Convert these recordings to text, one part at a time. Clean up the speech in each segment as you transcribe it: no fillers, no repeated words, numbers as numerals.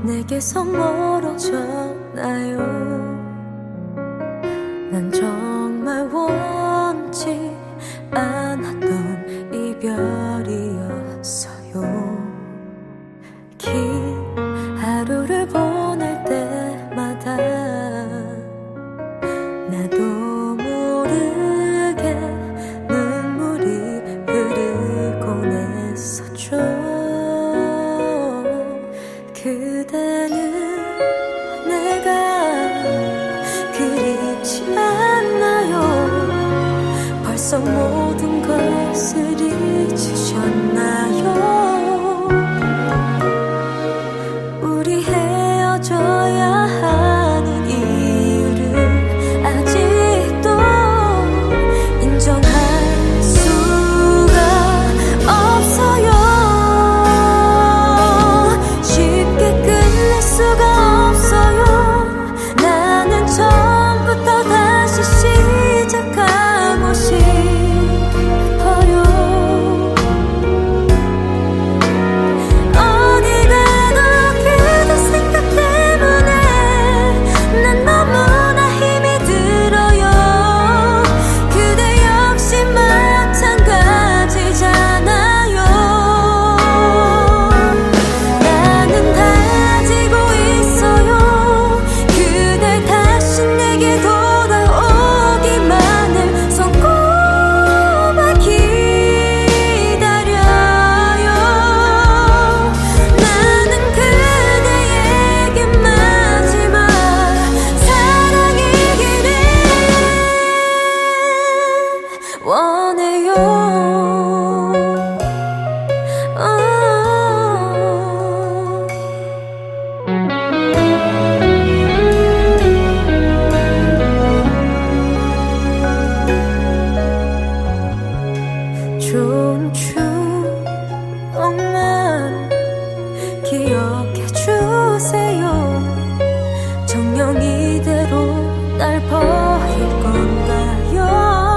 내게서 멀어졌나요? 난 정말 원치 않았던 이별이었어요. 긴 하루를 보낼 때마다 나도 모르게 눈물이 흐르곤 했었죠. 그대는 내가 그립지 않나요? 벌써 모든 것을 잊으셨나요? 우리 헤어져야 하는 이유를 아직도 인정할 수가 없어요. 쉽게 끝낼 수가 없어요. 나는 처음부터 다시 시작하고 싶어요. 어디 가도 그대 생각 때문에 난 너무나 힘이 들어요. 그대 역시 마찬가지잖아요. 나는 다지고 있어요. 그댈 다시 내게 돌아오기만을 손꼽아 기다려요. 나는 그대에게 마지막 사랑이기를 원해요. 좋은 추억만 기억해 주세요. 정녕 이대로 날 버릴 건가요?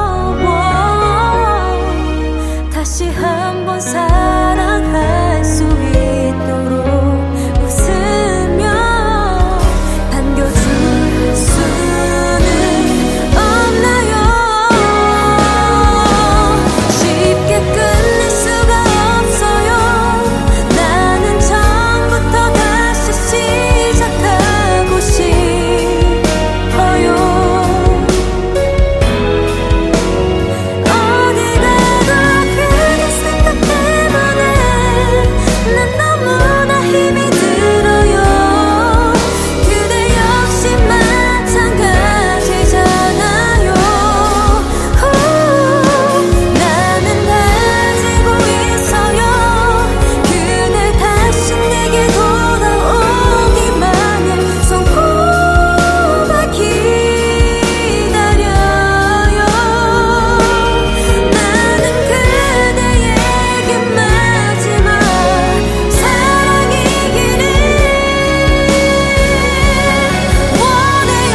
다시 한번 사랑할 수 있도록 웃으며 반겨줄 수는 없나요? 쉽게 끝낼 수가 없어요. 나는 처음부터 다시 시작하고 싶어요. 어디 가도 그대 생각 때문에 난 너무나 힘이 들어요. 그대 역시 마찬가지잖아요. 나는 다지고 있어요. 그댈 다시 내게 돌아오기만을 손꼽아 기다려요. 나는 그대에게 마지막 사랑이기를 원해요.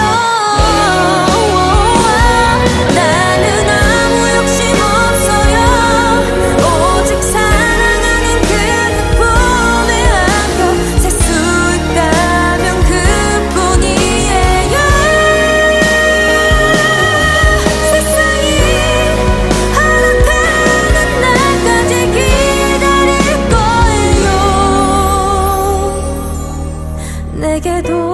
나는 아무 욕심 없어요. 오직 사랑하는 그대뿐에 안겨 살 수 있다면 그뿐이에요. 세상이 허락하는 날까지 기다릴 거예요. 내게도